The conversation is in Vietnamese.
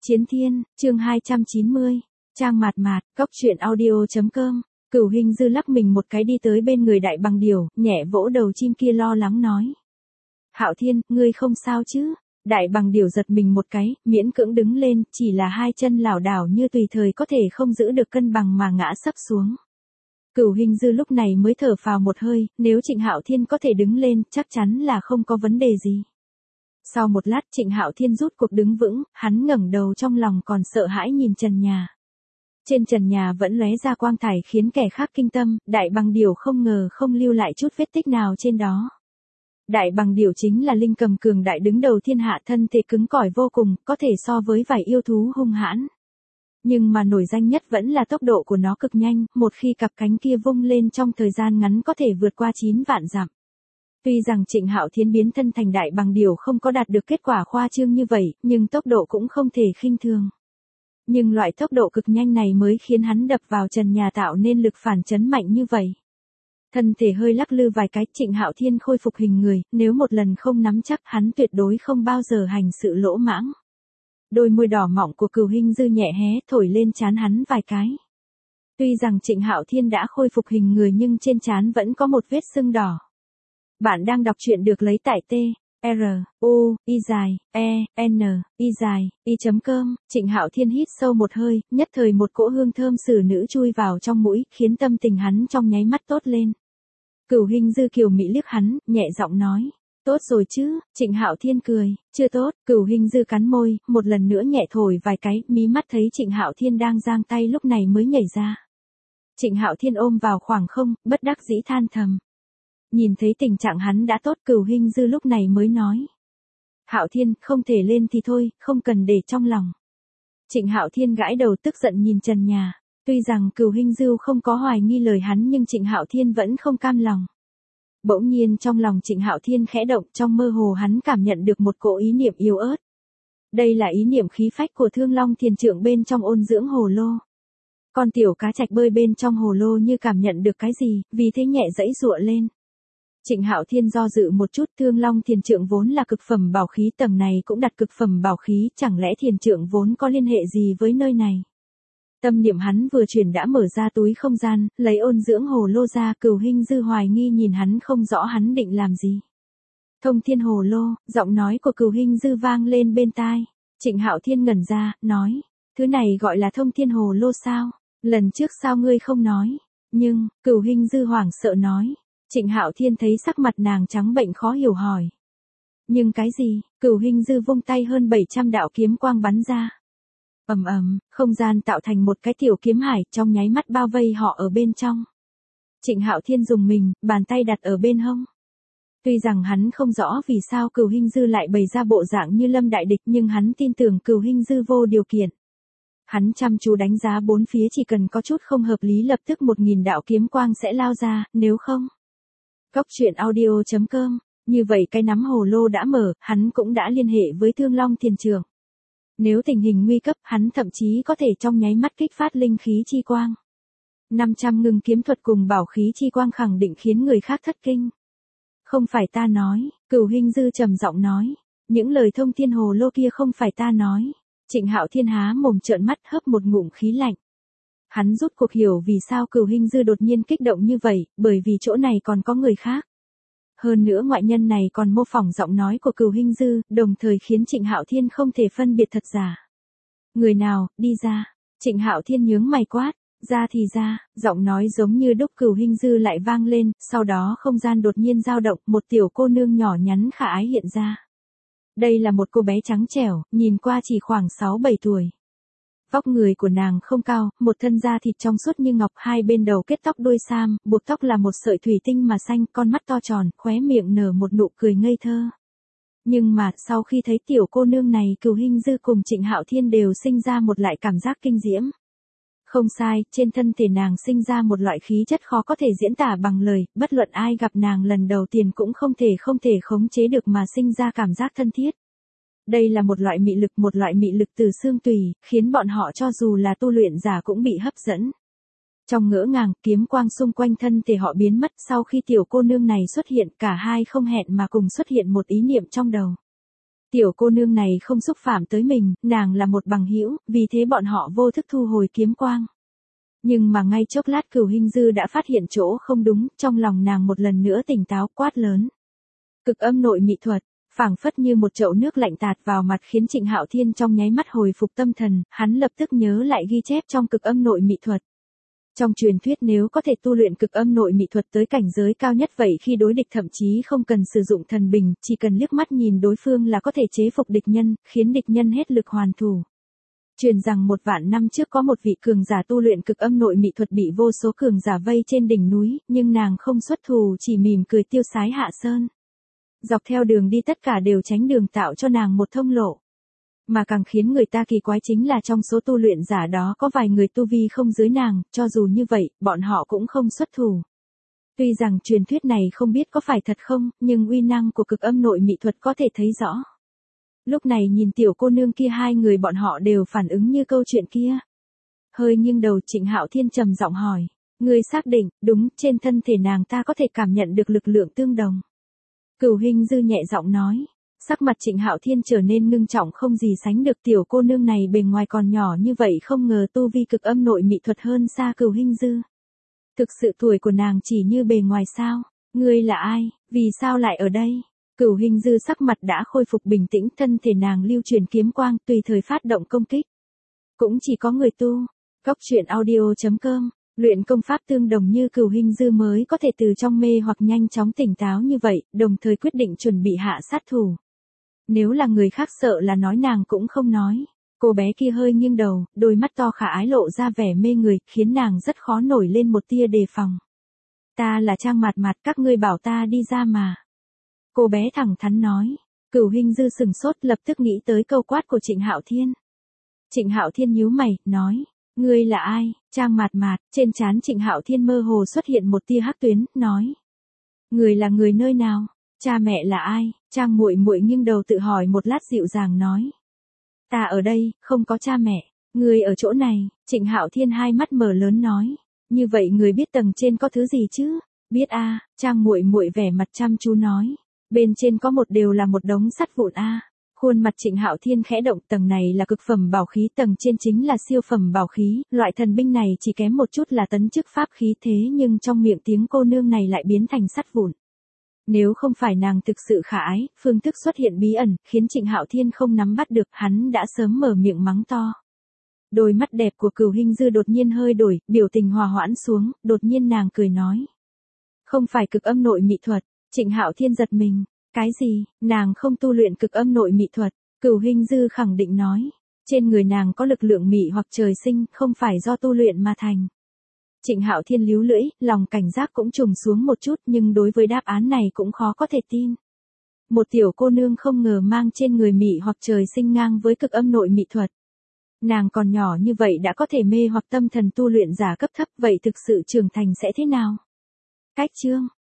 Chiến Thiên, chương 290, trang mạt mạt, cóc truyện audio.com. Cửu Hình Dư lắc mình một cái đi tới bên người Đại Bằng Điểu, nhẹ vỗ đầu chim kia lo lắng nói. Hạo Thiên, ngươi không sao chứ? Đại Bằng Điểu giật mình một cái, miễn cưỡng đứng lên, chỉ là hai chân lảo đảo như tùy thời có thể không giữ được cân bằng mà ngã sấp xuống. Cửu Hình Dư lúc này mới thở phào một hơi, nếu Trịnh Hạo Thiên có thể đứng lên, chắc chắn là không có vấn đề gì. Sau một lát Trịnh Hạo Thiên rút cuộc đứng vững, hắn ngẩng đầu trong lòng còn sợ hãi nhìn trần nhà. Trên trần nhà vẫn lóe ra quang thải khiến kẻ khác kinh tâm, Đại Bằng Điểu không ngờ không lưu lại chút vết tích nào trên đó. Đại Bằng Điểu chính là linh cầm cường đại đứng đầu thiên hạ, thân thể cứng cỏi vô cùng, có thể so với vài yêu thú hung hãn. Nhưng mà nổi danh nhất vẫn là tốc độ của nó cực nhanh, một khi cặp cánh kia vung lên trong thời gian ngắn có thể vượt qua 9 vạn dặm. Tuy rằng Trịnh Hạo Thiên biến thân thành Đại Bằng Điểu không có đạt được kết quả khoa trương như vậy, nhưng tốc độ cũng không thể khinh thường. Nhưng loại tốc độ cực nhanh này mới khiến hắn đập vào trần nhà tạo nên lực phản chấn mạnh như vậy. Thân thể hơi lắc lư vài cái, Trịnh Hạo Thiên khôi phục hình người, nếu một lần không nắm chắc hắn tuyệt đối không bao giờ hành sự lỗ mãng. Đôi môi đỏ mọng của Cửu Hình Dư nhẹ hé thổi lên trán hắn vài cái. Tuy rằng Trịnh Hạo Thiên đã khôi phục hình người nhưng trên trán vẫn có một vết sưng đỏ. Bạn đang đọc truyện được lấy tại t-r-u-i-e-n-i-i.com. Trịnh Hạo Thiên hít sâu một hơi, nhất thời một cỗ hương thơm xử nữ chui vào trong mũi, khiến tâm tình hắn trong nháy mắt tốt lên. Cửu Hình Dư kiều mị liếc hắn, nhẹ giọng nói. Tốt rồi chứ? Trịnh Hạo Thiên cười. Chưa tốt. Cửu Hình Dư cắn môi, một lần nữa nhẹ thổi vài cái, mí mắt thấy Trịnh Hạo Thiên đang giang tay lúc này mới nhảy ra. Trịnh Hạo Thiên ôm vào khoảng không, bất đắc dĩ than thầm. Nhìn thấy tình trạng hắn đã tốt, Cửu Hình Dư lúc này mới nói. Hạo Thiên, không thể lên thì thôi, không cần để trong lòng. Trịnh Hạo Thiên gãi đầu tức giận nhìn trần nhà. Tuy rằng Cửu Hình Dư không có hoài nghi lời hắn nhưng Trịnh Hạo Thiên vẫn không cam lòng. Bỗng nhiên trong lòng Trịnh Hạo Thiên khẽ động, trong mơ hồ hắn cảm nhận được một cỗ ý niệm yếu ớt. Đây là ý niệm khí phách của Thương Long Thiền Trượng bên trong ôn dưỡng hồ lô. Con tiểu cá trạch bơi bên trong hồ lô như cảm nhận được cái gì, vì thế nhẹ giãy giụa lên. Trịnh Hạo Thiên do dự một chút, Thương Long Thiền Trượng vốn là cực phẩm bảo khí, tầng này cũng đặt cực phẩm bảo khí, chẳng lẽ Thiền Trượng vốn có liên hệ gì với nơi này? Tâm niệm hắn vừa chuyển đã mở ra túi không gian, lấy ôn dưỡng hồ lô ra. Cửu Hình Dư hoài nghi nhìn hắn không rõ hắn định làm gì. Thông thiên hồ lô, giọng nói của Cửu Hình Dư vang lên bên tai. Trịnh Hạo Thiên ngẩn ra, nói, thứ này gọi là thông thiên hồ lô sao? Lần trước sao ngươi không nói? Nhưng, Cửu Hình Dư hoảng sợ nói. Trịnh Hạo Thiên thấy sắc mặt nàng trắng bệnh khó hiểu hỏi. Nhưng cái gì? Cửu Hình Dư vung tay hơn 700 đạo kiếm quang bắn ra. Ầm ầm, không gian tạo thành một cái tiểu kiếm hải, trong nháy mắt bao vây họ ở bên trong. Trịnh Hạo Thiên dùng mình, bàn tay đặt ở bên hông. Tuy rằng hắn không rõ vì sao Cửu Hình Dư lại bày ra bộ dạng như lâm đại địch, nhưng hắn tin tưởng Cửu Hình Dư vô điều kiện. Hắn chăm chú đánh giá bốn phía, chỉ cần có chút không hợp lý lập tức 1000 đạo kiếm quang sẽ lao ra, nếu không. Cóc truyện audio.com. Như vậy cái nắm hồ lô đã mở, hắn cũng đã liên hệ với Thương Long Thiền Trượng. Nếu tình hình nguy cấp, hắn thậm chí có thể trong nháy mắt kích phát linh khí chi quang. 500 ngưng kiếm thuật cùng bảo khí chi quang khẳng định khiến người khác thất kinh. Không phải ta nói, Cửu Hình Dư trầm giọng nói. Những lời thông thiên hồ lô kia không phải ta nói. Trịnh Hạo Thiên há mồm trợn mắt hớp một ngụm khí lạnh. Hắn rút cuộc hiểu vì sao Cửu Hình Dư đột nhiên kích động như vậy, bởi vì chỗ này còn có người khác. Hơn nữa ngoại nhân này còn mô phỏng giọng nói của Cửu Hình Dư, đồng thời khiến Trịnh Hạo Thiên không thể phân biệt thật giả. Người nào, đi ra. Trịnh Hạo Thiên nhướng mày quát, ra thì ra, giọng nói giống như đúc Cửu Hình Dư lại vang lên, sau đó không gian đột nhiên dao động, một tiểu cô nương nhỏ nhắn khả ái hiện ra. Đây là một cô bé trắng trẻo, nhìn qua chỉ khoảng 6-7 tuổi. Vóc người của nàng không cao, một thân da thịt trong suốt như ngọc, hai bên đầu kết tóc đuôi sam, buộc tóc là một sợi thủy tinh mà xanh, con mắt to tròn, khóe miệng nở một nụ cười ngây thơ. Nhưng mà, sau khi thấy tiểu cô nương này, Cửu Hình Dư cùng Trịnh Hạo Thiên đều sinh ra một loại cảm giác kinh diễm. Không sai, trên thân thể nàng sinh ra một loại khí chất khó có thể diễn tả bằng lời, bất luận ai gặp nàng lần đầu tiên cũng không thể khống chế được mà sinh ra cảm giác thân thiết. Đây là một loại mị lực từ xương tùy, khiến bọn họ cho dù là tu luyện giả cũng bị hấp dẫn. Trong ngỡ ngàng, kiếm quang xung quanh thân thể họ biến mất, sau khi tiểu cô nương này xuất hiện, cả hai không hẹn mà cùng xuất hiện một ý niệm trong đầu. Tiểu cô nương này không xúc phạm tới mình, nàng là một bằng hữu, vì thế bọn họ vô thức thu hồi kiếm quang. Nhưng mà ngay chốc lát Cửu Hinh Dư đã phát hiện chỗ không đúng, trong lòng nàng một lần nữa tỉnh táo quát lớn. Cực âm nội mị thuật, phảng phất như một chậu nước lạnh tạt vào mặt khiến Trịnh Hạo Thiên trong nháy mắt hồi phục tâm thần, hắn lập tức nhớ lại ghi chép trong cực âm nội mị thuật. Trong truyền thuyết nếu có thể tu luyện cực âm nội mị thuật tới cảnh giới cao nhất vậy khi đối địch thậm chí không cần sử dụng thần bình, chỉ cần liếc mắt nhìn đối phương là có thể chế phục địch nhân, khiến địch nhân hết lực hoàn thủ. Truyền rằng 1.000 năm trước có một vị cường giả tu luyện cực âm nội mị thuật bị vô số cường giả vây trên đỉnh núi, nhưng nàng không xuất thủ chỉ mỉm cười tiêu sái hạ sơn. Dọc theo đường đi tất cả đều tránh đường tạo cho nàng một thông lộ. Mà càng khiến người ta kỳ quái chính là trong số tu luyện giả đó có vài người tu vi không dưới nàng, cho dù như vậy, bọn họ cũng không xuất thủ. Tuy rằng truyền thuyết này không biết có phải thật không, nhưng uy năng của cực âm nội mị thuật có thể thấy rõ. Lúc này nhìn tiểu cô nương kia hai người bọn họ đều phản ứng như câu chuyện kia. Hơi nghiêng đầu Trịnh Hạo Thiên trầm giọng hỏi. Ngươi xác định, đúng, trên thân thể nàng ta có thể cảm nhận được lực lượng tương đồng. Cửu Hinh Dư nhẹ giọng nói. Sắc mặt Trịnh Hạo Thiên trở nên ngưng trọng không gì sánh được, tiểu cô nương này bề ngoài còn nhỏ như vậy không ngờ tu vi cực âm nội mị thuật hơn xa Cửu Hinh Dư. Thực sự tuổi của nàng chỉ như bề ngoài sao? Ngươi là ai, vì sao lại ở đây? Cửu Hinh Dư sắc mặt đã khôi phục bình tĩnh, thân thể nàng lưu truyền kiếm quang tùy thời phát động công kích. Cũng chỉ có người tu. Goctruyện.audio.com Luyện công pháp tương đồng như Cửu Hinh Dư mới có thể từ trong mê hoặc nhanh chóng tỉnh táo như vậy, đồng thời quyết định chuẩn bị hạ sát thủ. Nếu là người khác sợ là nói nàng cũng không nói. Cô bé kia hơi nghiêng đầu, đôi mắt to khả ái lộ ra vẻ mê người, khiến nàng rất khó nổi lên một tia đề phòng. Ta là Trang Mạt Mạt, các ngươi bảo ta đi ra mà. Cô bé thẳng thắn nói. Cửu Hinh Dư sừng sốt lập tức nghĩ tới câu quát của Trịnh Hạo Thiên. Trịnh Hạo Thiên nhíu mày, nói. Ngươi là ai, Trang Mạt Mạt? Trên trán Trịnh Hạo Thiên mơ hồ xuất hiện một tia hắc tuyến, nói. Người là người nơi nào? Cha mẹ là ai? Trang muội muội nghiêng đầu tự hỏi một lát dịu dàng nói. Ta ở đây, không có cha mẹ. Người ở chỗ này, Trịnh Hạo Thiên hai mắt mở lớn nói. Như vậy người biết tầng trên có thứ gì chứ? Biết a, Trang muội muội vẻ mặt chăm chú nói. Bên trên có đều là một đống sắt vụn a. Khuôn mặt Trịnh Hạo Thiên khẽ động, tầng này là cực phẩm bảo khí, tầng trên chính là siêu phẩm bảo khí, loại thần binh này chỉ kém một chút là tấn chức pháp khí, thế nhưng trong miệng tiếng cô nương này lại biến thành sắt vụn. Nếu không phải nàng thực sự khả ái, phương thức xuất hiện bí ẩn, khiến Trịnh Hạo Thiên không nắm bắt được, hắn đã sớm mở miệng mắng to. Đôi mắt đẹp của Cửu Hinh Dư đột nhiên hơi đổi, biểu tình hòa hoãn xuống, đột nhiên nàng cười nói. Không phải cực âm nội mị thuật. Trịnh Hạo Thiên giật mình. Cái gì, nàng không tu luyện cực âm nội mị thuật? Cửu Hinh Dư khẳng định nói. Trên người nàng có lực lượng mị hoặc trời sinh, không phải do tu luyện mà thành. Trịnh Hạo Thiên líu lưỡi, lòng cảnh giác cũng trùng xuống một chút, nhưng đối với đáp án này cũng khó có thể tin. Một tiểu cô nương không ngờ mang trên người mị hoặc trời sinh ngang với cực âm nội mị thuật. Nàng còn nhỏ như vậy đã có thể mê hoặc tâm thần tu luyện giả cấp thấp, vậy thực sự trưởng thành sẽ thế nào? Cách chương